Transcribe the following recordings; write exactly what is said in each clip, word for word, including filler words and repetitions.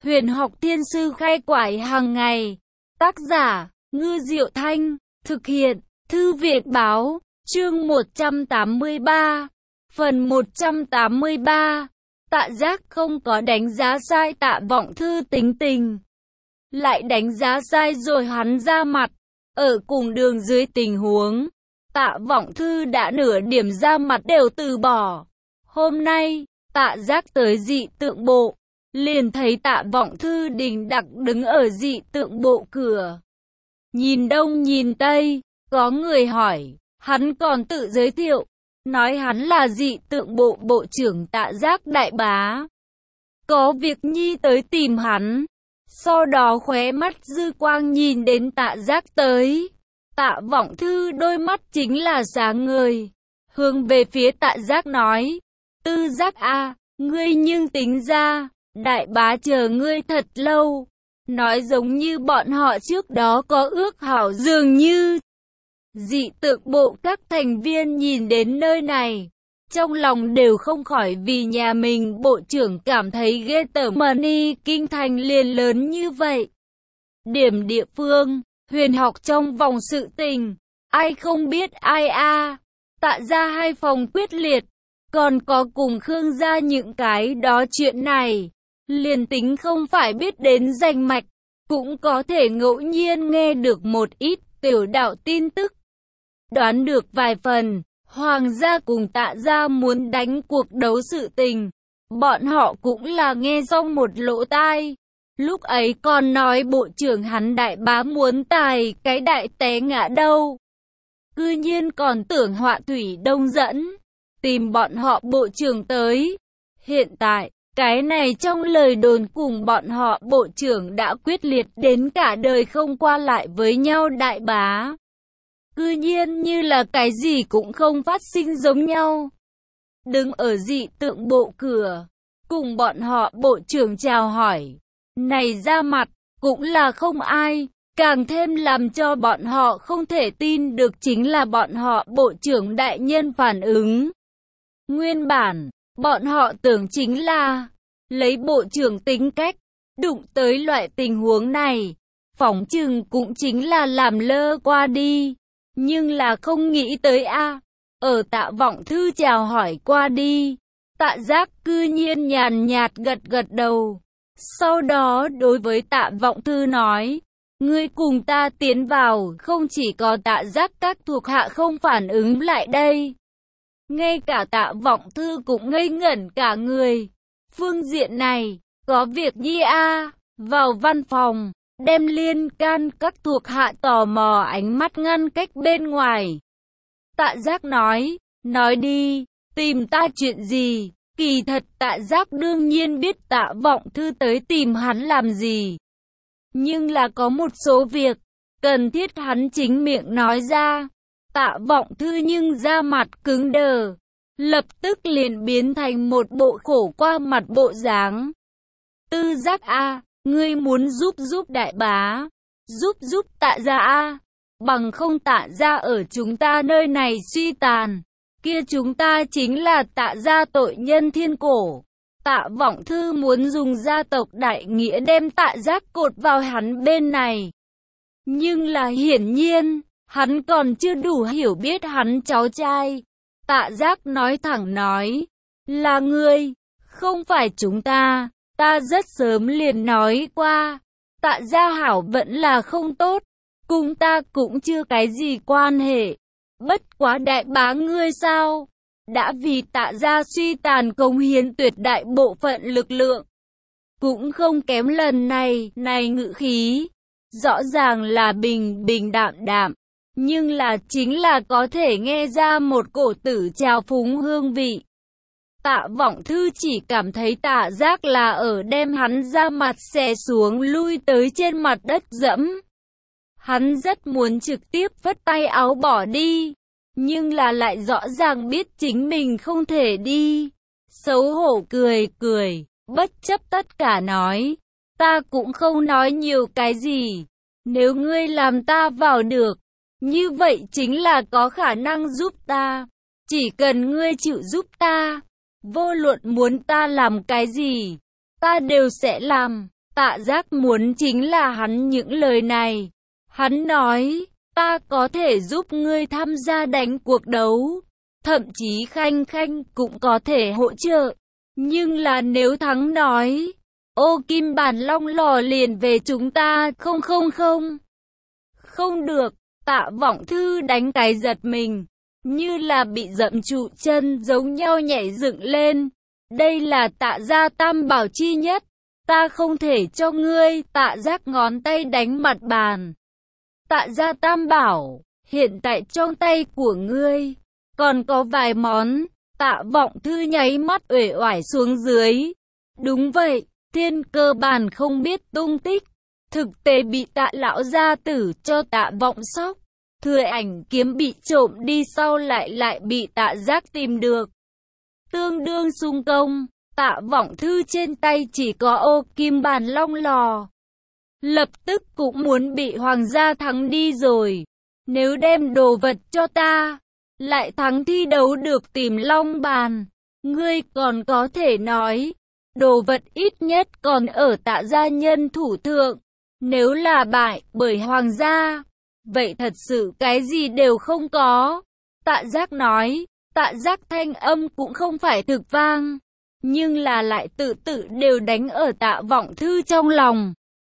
Huyền học thiên sư khai quải hàng ngày. Tác giả, Ngư Diệu Thanh. Thực hiện, Thư viện Báo. Chương một trăm tám mươi ba. Phần một trăm tám mươi ba. Tạ Giác không có đánh giá sai Tạ Vọng Thư tính tình. Lại đánh giá sai rồi hắn ra mặt. Ở cùng đường dưới tình huống, Tạ Vọng Thư đã nửa điểm ra mặt đều từ bỏ. Hôm nay, Tạ Giác tới dị tượng bộ, liền thấy Tạ Vọng Thư đình đặc đứng ở dị tượng bộ cửa. Nhìn đông nhìn tây, có người hỏi, hắn còn tự giới thiệu, nói hắn là dị tượng bộ bộ trưởng Tạ Giác đại bá. Có việc nhi tới tìm hắn. Sau đó khóe mắt dư quang nhìn đến Tạ Giác tới. Tạ Vọng Thư đôi mắt chính là sáng ngời, hướng về phía Tạ Giác nói, Tư Giác a, ngươi nhưng tính ra, đại bá chờ ngươi thật lâu. Nói giống như bọn họ trước đó có ước hảo dường như. Dị tượng bộ các thành viên nhìn đến nơi này, trong lòng đều không khỏi vì nhà mình bộ trưởng cảm thấy ghê tởm. Mani kinh thành liền lớn như vậy. Điểm địa phương, huyền học trong vòng sự tình, ai không biết ai a. À. Tạ ra hai phòng quyết liệt, còn có cùng Khương gia những cái đó chuyện này. Liền tính không phải biết đến danh mạch, cũng có thể ngẫu nhiên nghe được một ít tiểu đạo tin tức. Đoán được vài phần, Hoàng gia cùng Tạ gia muốn đánh cuộc đấu sự tình. Bọn họ cũng là nghe xong một lỗ tai. Lúc ấy còn nói bộ trưởng hắn đại bá muốn tài cái đại té ngã đâu. Cư nhiên còn tưởng Họa Thủy Đông dẫn, tìm bọn họ bộ trưởng tới. Hiện tại, cái này trong lời đồn cùng bọn họ bộ trưởng đã quyết liệt đến cả đời không qua lại với nhau đại bá. Cư nhiên như là cái gì cũng không phát sinh giống nhau. Đứng ở dị tượng bộ cửa, cùng bọn họ bộ trưởng chào hỏi. Này ra mặt, cũng là không ai. Càng thêm làm cho bọn họ không thể tin được chính là bọn họ bộ trưởng đại nhân phản ứng. Nguyên bản, bọn họ tưởng chính là lấy bộ trưởng tính cách, đụng tới loại tình huống này, phỏng chừng cũng chính là làm lơ qua đi. Nhưng là không nghĩ tới a, à. Ở Tạ Vọng Thư chào hỏi qua đi, Tạ Giác cư nhiên nhàn nhạt gật gật đầu. Sau đó đối với Tạ Vọng Thư nói, ngươi cùng ta tiến vào, không chỉ có Tạ Giác các thuộc hạ không phản ứng lại đây. Ngay cả Tạ Vọng Thư cũng ngây ngẩn cả người. Phương diện này, có việc nhi a. À. Vào văn phòng, đem liên can các thuộc hạ tò mò ánh mắt ngăn cách bên ngoài. Tạ Giác nói, nói đi, tìm ta chuyện gì? Kỳ thật Tạ Giác đương nhiên biết Tạ Vọng Thư tới tìm hắn làm gì. Nhưng là có một số việc, cần thiết hắn chính miệng nói ra. Tạ Vọng Thư nhưng da mặt cứng đờ, lập tức liền biến thành một bộ khổ qua mặt bộ dáng. Tư Giác a, ngươi muốn giúp giúp đại bá, giúp giúp Tạ gia a, bằng không Tạ gia ở chúng ta nơi này suy tàn, kia chúng ta chính là Tạ gia tội nhân thiên cổ. Tạ Vọng Thư muốn dùng gia tộc đại nghĩa đem Tạ Giác cột vào hắn bên này. Nhưng là hiển nhiên, hắn còn chưa đủ hiểu biết hắn cháu trai. Tạ Giác nói thẳng nói, là ngươi, không phải chúng ta. Ta rất sớm liền nói qua, Tạ gia hảo vẫn là không tốt, cùng ta cũng chưa cái gì quan hệ. Bất quá đại bá ngươi sao, đã vì Tạ gia suy tàn cống hiến tuyệt đại bộ phận lực lượng. Cũng không kém lần này, này ngữ khí, rõ ràng là bình bình đạm đạm, nhưng là chính là có thể nghe ra một cổ tử trào phúng hương vị. Tạ Vọng Thư chỉ cảm thấy Tạ Giác là ở đem hắn ra mặt xè xuống lui tới trên mặt đất dẫm. Hắn rất muốn trực tiếp phất tay áo bỏ đi, nhưng là lại rõ ràng biết chính mình không thể đi. Xấu hổ cười cười, bất chấp tất cả nói, ta cũng không nói nhiều cái gì. Nếu ngươi làm ta vào được, như vậy chính là có khả năng giúp ta. Chỉ cần ngươi chịu giúp ta, vô luận muốn ta làm cái gì, ta đều sẽ làm. Tạ Giác muốn chính là hắn những lời này. Hắn nói, ta có thể giúp ngươi tham gia đánh cuộc đấu. Thậm chí Khanh Khanh cũng có thể hỗ trợ. Nhưng là nếu thắng nói, ô kim bản long lò liền về chúng ta. Không không không. Không được. Tạ Vọng Thư đánh cái giật mình, như là bị dậm trụ chân giống nhau nhảy dựng lên. Đây là Tạ gia tam bảo chi nhất. Ta không thể cho ngươi. Tạ Giác ngón tay đánh mặt bàn. Tạ gia tam bảo, hiện tại trong tay của ngươi còn có vài món. Tạ Vọng Thư nháy mắt uể oải xuống dưới. Đúng vậy, Thiên Cơ Bàn không biết tung tích. Thực tế bị Tạ lão gia tử cho Tạ Vọng Sóc. Thừa Ảnh kiếm bị trộm đi sau lại lại bị Tạ Giác tìm được. Tương đương xung công, Tạ Vọng Thư trên tay chỉ có ô kim bàn long lò. Lập tức cũng muốn bị hoàng gia thắng đi rồi. Nếu đem đồ vật cho ta, lại thắng thi đấu được tìm long bàn. Ngươi còn có thể nói, đồ vật ít nhất còn ở Tạ gia nhân thủ thượng. Nếu là bại bởi hoàng gia, vậy thật sự cái gì đều không có. Tạ Giác nói. Tạ Giác thanh âm cũng không phải thực vang, nhưng là lại tự tự đều đánh ở Tạ Vọng Thư trong lòng.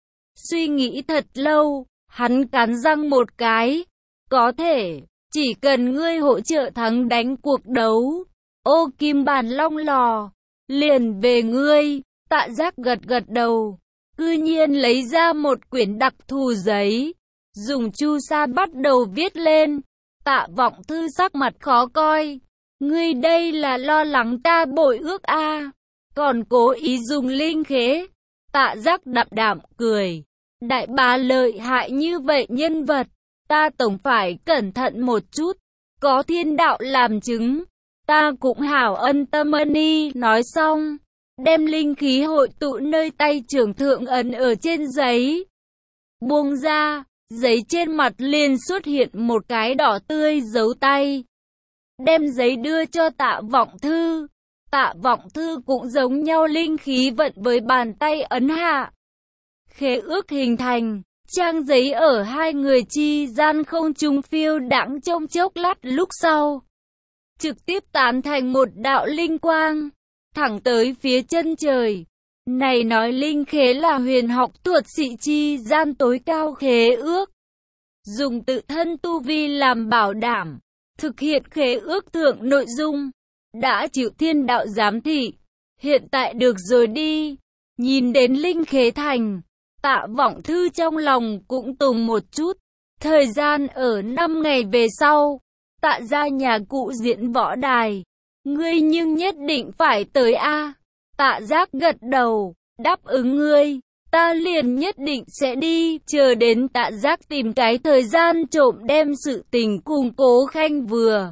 Suy nghĩ thật lâu, hắn cắn răng một cái. Có thể, chỉ cần ngươi hỗ trợ thắng đánh cuộc đấu, ô kim bàn long lò, liền về ngươi. Tạ Giác gật gật đầu, cư nhiên lấy ra một quyển đặc thù giấy, dùng chu sa bắt đầu viết lên. Tạ Vọng Thư sắc mặt khó coi. Ngươi đây là lo lắng ta bội ước a à, còn cố ý dùng linh khế. Tạ Giác đạm đạm cười. Đại bá lợi hại như vậy nhân vật, ta tổng phải cẩn thận một chút. Có thiên đạo làm chứng, ta cũng hảo ân tâm ân y. Nói xong, đem linh khí hội tụ nơi tay trưởng thượng ấn ở trên giấy. Buông ra, giấy trên mặt liền xuất hiện một cái đỏ tươi dấu tay. Đem giấy đưa cho Tạ Vọng Thư. Tạ Vọng Thư cũng giống nhau linh khí vận với bàn tay ấn hạ. Khế ước hình thành, trang giấy ở hai người chi gian không trung phiêu đãng trong chốc lát lúc sau. Trực tiếp tán thành một đạo linh quang, thẳng tới phía chân trời. Này nói linh khế là huyền học thuật sĩ chi gian tối cao khế ước. Dùng tự thân tu vi làm bảo đảm. Thực hiện khế ước thượng nội dung, đã chịu thiên đạo giám thị, hiện tại được rồi đi. Nhìn đến linh khế thành, Tạ Vọng Thư trong lòng cũng tùng một chút. Thời gian ở năm ngày về sau, Tạ gia nhà cụ diễn võ đài. Ngươi nhưng nhất định phải tới a. Tạ Giác gật đầu, đáp ứng ngươi. Ta liền nhất định sẽ đi. Chờ đến Tạ Giác tìm cái thời gian trộm đem sự tình cùng Cố Khanh vừa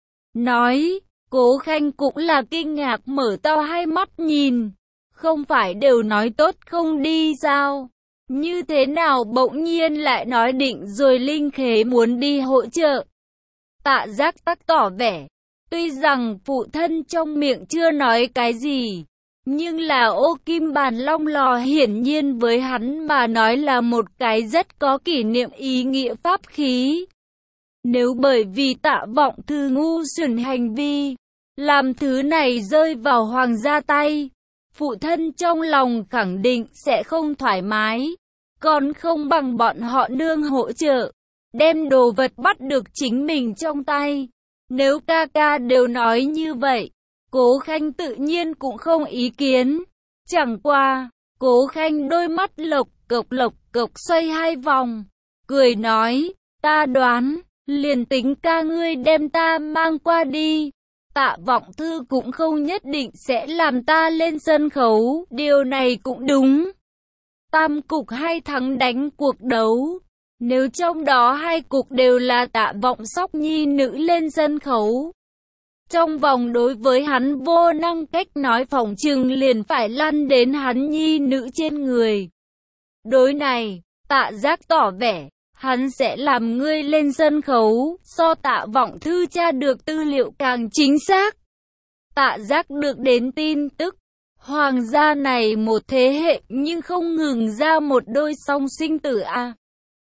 nói. Cố Khanh cũng là kinh ngạc mở to hai mắt nhìn. Không phải đều nói tốt không đi sao? Như thế nào bỗng nhiên lại nói định rồi linh khế muốn đi hỗ trợ? Tạ Giác tắc tỏ vẻ. Tuy rằng phụ thân trong miệng chưa nói cái gì, nhưng là ô kim bàn long lò hiển nhiên với hắn mà nói là một cái rất có kỷ niệm ý nghĩa pháp khí. Nếu bởi vì Tạ Vọng Thư ngu xuẩn hành vi, làm thứ này rơi vào hoàng gia tay, phụ thân trong lòng khẳng định sẽ không thoải mái, còn không bằng bọn họ nương hỗ trợ, đem đồ vật bắt được chính mình trong tay. Nếu ca ca đều nói như vậy, Cố Khanh tự nhiên cũng không ý kiến. Chẳng qua, Cố Khanh đôi mắt lộc cộc lộc cộc xoay hai vòng, cười nói, ta đoán, liền tính ca ngươi đem ta mang qua đi, Tạ Vọng Thư cũng không nhất định sẽ làm ta lên sân khấu, điều này cũng đúng. Tam cục hai thắng đánh cuộc đấu, nếu trong đó hai cục đều là Tạ Vọng Sóc nhi nữ lên sân khấu, trong vòng đối với hắn vô năng cách nói phỏng chừng liền phải lăn đến hắn nhi nữ trên người. Đối này, Tạ Giác tỏ vẻ, hắn sẽ làm ngươi lên sân khấu, so Tạ Vọng Thư tra được tư liệu càng chính xác. Tạ Giác được đến tin tức, Hoàng gia này một thế hệ nhưng không ngừng ra một đôi song sinh tử à.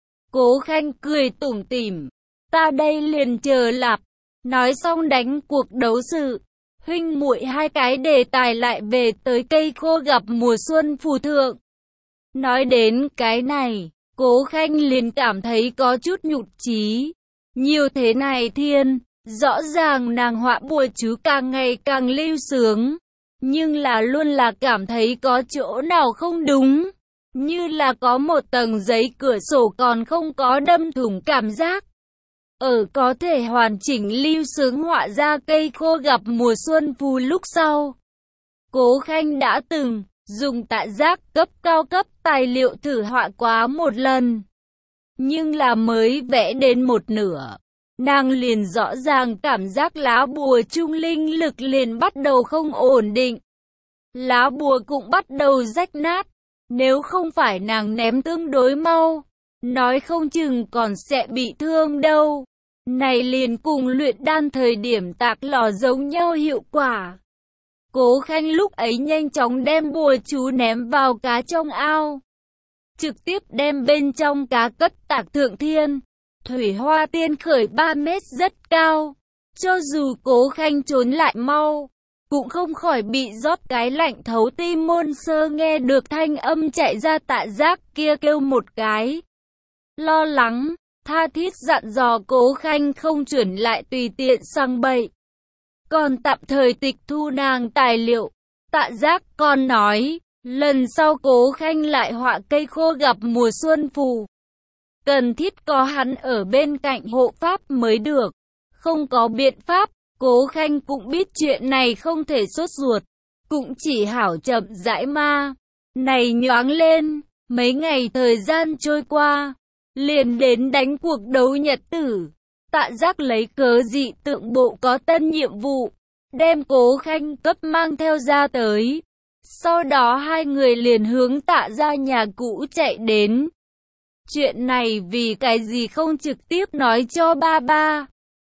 Cố Khanh cười tủm tỉm, ta đây liền chờ lạp. Nói xong đánh cuộc đấu sự, huynh muội hai cái đề tài lại về tới cây khô gặp mùa xuân phù thượng. Nói đến cái này, Cố Khanh liền cảm thấy có chút nhụt chí. Nhiều thế này thiên, rõ ràng nàng họa bùa chú càng ngày càng lưu sướng. Nhưng là luôn là cảm thấy có chỗ nào không đúng. Như là có một tầng giấy cửa sổ còn không có đâm thủng cảm giác. Ở có thể hoàn chỉnh lưu sướng họa ra cây khô gặp mùa xuân phù lúc sau. Cố Khanh đã từng dùng tạ giác cấp cao cấp tài liệu thử họa quá một lần. Nhưng là mới vẽ đến một nửa, nàng liền rõ ràng cảm giác lá bùa trung linh lực liền bắt đầu không ổn định. Lá bùa cũng bắt đầu rách nát, nếu không phải nàng ném tương đối mau, nói không chừng còn sẽ bị thương đâu. Này liền cùng luyện đan thời điểm tạc lò giống nhau hiệu quả. Cố Khanh lúc ấy nhanh chóng đem bùa chú ném vào cá trong ao. Trực tiếp đem bên trong cá cất tạc thượng thiên. Thủy hoa tiên khởi ba mét rất cao. Cho dù Cố Khanh trốn lại mau, cũng không khỏi bị rót cái lạnh thấu tim môn sơ nghe được thanh âm chạy ra tạ giác kia kêu một cái. Lo lắng, tha thiết dặn dò Cố Khanh không chuẩn lại tùy tiện sang bậy. Còn tạm thời tịch thu nàng tài liệu, tạ giác còn nói, lần sau Cố Khanh lại họa cây khô gặp mùa xuân phù. Cần thiết có hắn ở bên cạnh hộ pháp mới được, không có biện pháp, Cố Khanh cũng biết chuyện này không thể sốt ruột, cũng chỉ hảo chậm rãi ma. Này nhoáng lên, mấy ngày thời gian trôi qua, liền đến đánh cuộc đấu nhật tử. Tạ giác lấy cớ dị tượng bộ có tân nhiệm vụ, đem Cố Khanh cấp mang theo ra tới. Sau đó hai người liền hướng Tạ ra nhà cũ chạy đến. Chuyện này vì cái gì không trực tiếp nói cho ba ba.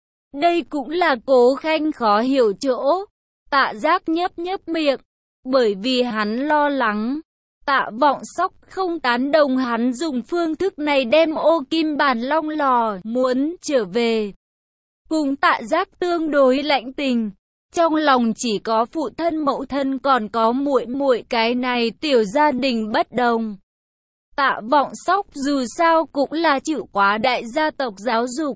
Đây cũng là Cố Khanh khó hiểu chỗ. Tạ giác nhấp nhấp miệng, bởi vì hắn lo lắng. Tạ Vọng Sóc không tán đồng hắn dùng phương thức này đem ô kim bản long lò muốn trở về. Cùng Tạ giác tương đối lãnh tình, trong lòng chỉ có phụ thân mẫu thân còn có muội muội cái này tiểu gia đình bất đồng. Tạ Vọng Sóc dù sao cũng là chịu quá đại gia tộc giáo dục.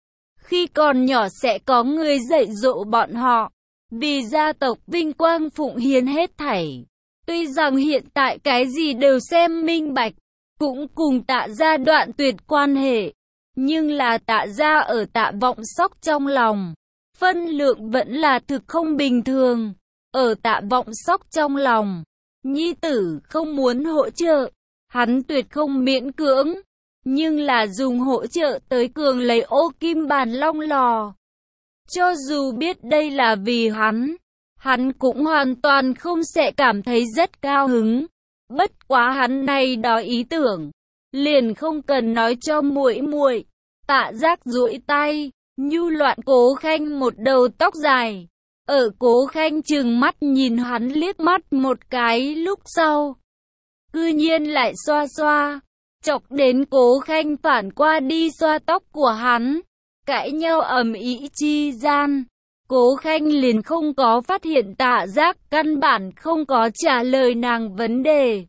Khi còn nhỏ sẽ có người dạy dỗ bọn họ, vì gia tộc vinh quang phụng hiến hết thảy. Tuy rằng hiện tại cái gì đều xem minh bạch, cũng cùng Tạ gia đoạn tuyệt quan hệ, nhưng là Tạ gia ở Tạ Vọng Sóc trong lòng, phân lượng vẫn là thực không bình thường. Ở Tạ Vọng Sóc trong lòng, nhi tử không muốn hỗ trợ, hắn tuyệt không miễn cưỡng, nhưng là dùng hỗ trợ tới cường lấy ô kim bản long lò. Cho dù biết đây là vì hắn, hắn cũng hoàn toàn không sẽ cảm thấy rất cao hứng. Bất quá hắn này đó ý tưởng, liền không cần nói cho muội muội. Tạ giác duỗi tay, nhu loạn Cố Khanh một đầu tóc dài. Ở Cố Khanh trừng mắt nhìn hắn liếc mắt một cái lúc sau, cư nhiên lại xoa xoa, chọc đến Cố Khanh phản qua đi xoa tóc của hắn. Cãi nhau ầm ĩ chi gian, Cố Khanh liền không có phát hiện Tạ giác căn bản không có trả lời nàng vấn đề.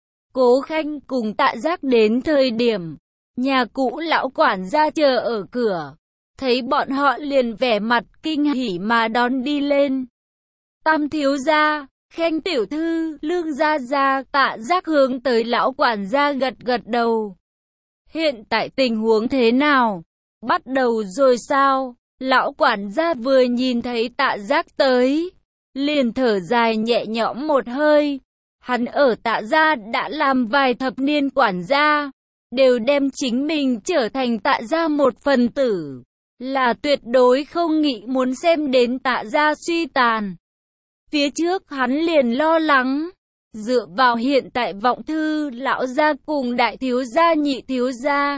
Cố Khanh cùng Tạ giác đến thời điểm, nhà cũ lão quản gia chờ ở cửa, thấy bọn họ liền vẻ mặt kinh hỉ mà đón đi lên. Tam thiếu gia, Khanh tiểu thư, Lương gia gia. Tạ giác hướng tới lão quản gia gật gật đầu. Hiện tại tình huống thế nào? Bắt đầu rồi sao? Lão quản gia vừa nhìn thấy Tạ giác tới, liền thở dài nhẹ nhõm một hơi. Hắn ở Tạ gia đã làm vài thập niên quản gia, đều đem chính mình trở thành Tạ gia một phần tử, là tuyệt đối không nghĩ muốn xem đến Tạ gia suy tàn. Phía trước hắn liền lo lắng, dựa vào hiện tại Vọng thư lão gia cùng đại thiếu gia nhị thiếu gia,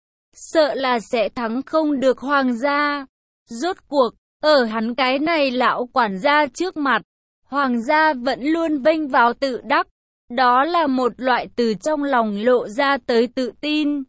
sợ là sẽ thắng không được hoàng gia. Rốt cuộc, ở hắn cái này lão quản gia trước mặt, Hoàng gia vẫn luôn vênh váo tự đắc. Đó là một loại từ trong lòng lộ ra tới tự tin.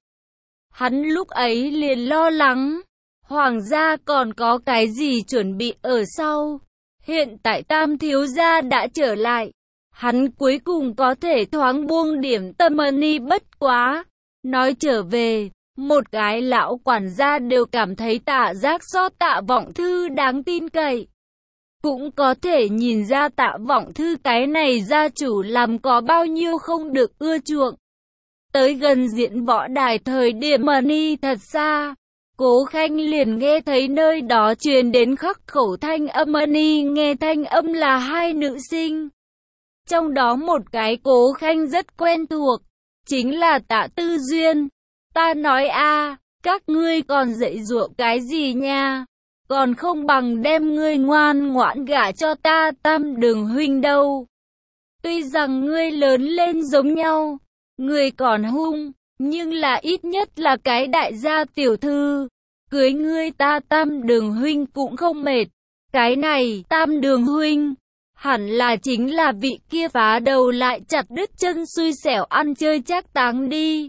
Hắn lúc ấy liền lo lắng. Hoàng gia còn có cái gì chuẩn bị ở sau. Hiện tại Tam thiếu gia đã trở lại. Hắn cuối cùng có thể thoáng buông điểm tâm ni bất quá. Nói trở về, một cái lão quản gia đều cảm thấy Tạ Giác so Tạ Vọng Thư đáng tin cậy. Cũng có thể nhìn ra Tạ Vọng Thư cái này gia chủ làm có bao nhiêu không được ưa chuộng. Tới gần diễn võ đài thời điểm ni thật xa, Cố Khanh liền nghe thấy nơi đó truyền đến khắc khẩu thanh âm ni, nghe thanh âm là hai nữ sinh. Trong đó một cái Cố Khanh rất quen thuộc, chính là Tạ Tư Duyên. Ta nói a, các ngươi còn dạy dỗ cái gì nha? Còn không bằng đem ngươi ngoan ngoãn gả cho ta Tam Đường huynh đâu. Tuy rằng ngươi lớn lên giống nhau, ngươi còn hung, nhưng là ít nhất là cái đại gia tiểu thư. Cưới ngươi ta Tam Đường huynh cũng không mệt. Cái này Tam Đường huynh hẳn là chính là vị kia phá đầu lại chặt đứt chân xui xẻo ăn chơi chắc táng đi.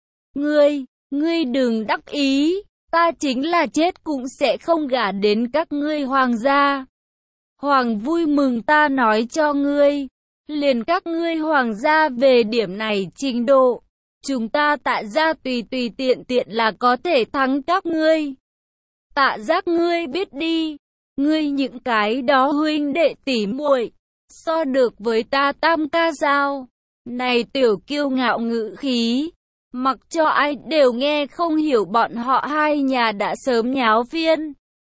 Ngươi, ngươi đừng đắc ý, ta chính là chết cũng sẽ không gả đến các ngươi hoàng gia. Hoàng vui mừng ta nói cho ngươi, liền các ngươi hoàng gia về điểm này trình độ, chúng ta Tạ gia tùy tùy tiện tiện là có thể thắng các ngươi. Tạ Giác ngươi biết đi, ngươi những cái đó huynh đệ tỷ muội so được với ta Tam ca sao? Này tiểu kiêu ngạo ngữ khí, mặc cho ai đều nghe không hiểu, bọn họ hai nhà đã sớm nháo phiên.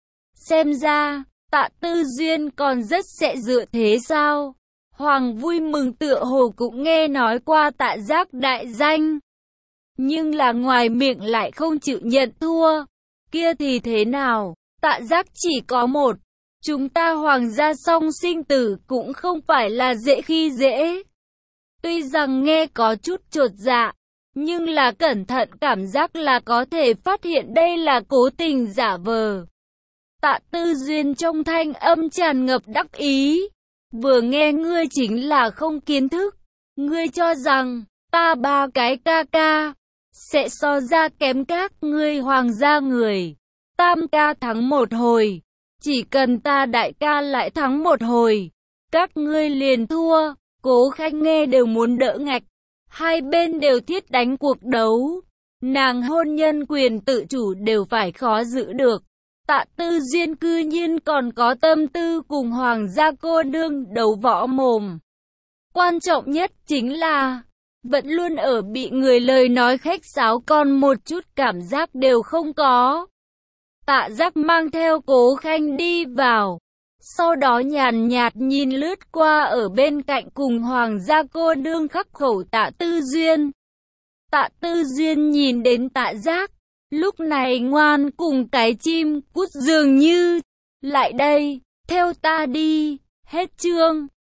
Xem ra, Tạ Tư Duyên còn rất sẽ dựa thế sao? Hoàng vui mừng tựa hồ cũng nghe nói qua Tạ Giác đại danh, nhưng là ngoài miệng lại không chịu nhận thua. Kia thì thế nào? Tạ Giác chỉ có một. Chúng ta hoàng gia song sinh tử cũng không phải là dễ khi dễ. Tuy rằng nghe có chút chột dạ, nhưng là cẩn thận cảm giác là có thể phát hiện đây là cố tình giả vờ. Tạ Tư Duyên trong thanh âm tràn ngập đắc ý. Vừa nghe ngươi chính là không kiến thức. Ngươi cho rằng, ta ba cái ca ca sẽ so ra kém các ngươi hoàng gia người. Tam ca thắng một hồi, chỉ cần ta đại ca lại thắng một hồi, các ngươi liền thua. Cố Khanh nghe đều muốn đỡ ngạch. Hai bên đều thiết đánh cuộc đấu. Nàng hôn nhân quyền tự chủ đều phải khó giữ được. Tạ Tư Duyên cư nhiên còn có tâm tư cùng hoàng gia cô nương đấu võ mồm. Quan trọng nhất chính là vẫn luôn ở bị người lời nói khách sáo, còn một chút cảm giác đều không có. Tạ Giác mang theo Cố Khanh đi vào, sau đó nhàn nhạt nhìn lướt qua ở bên cạnh cùng hoàng gia cô nương khắc khẩu Tạ Tư Duyên. Tạ Tư Duyên nhìn đến Tạ Giác, lúc này ngoan cùng cái chim cút dường như. Lại đây, theo ta đi. Hết chương.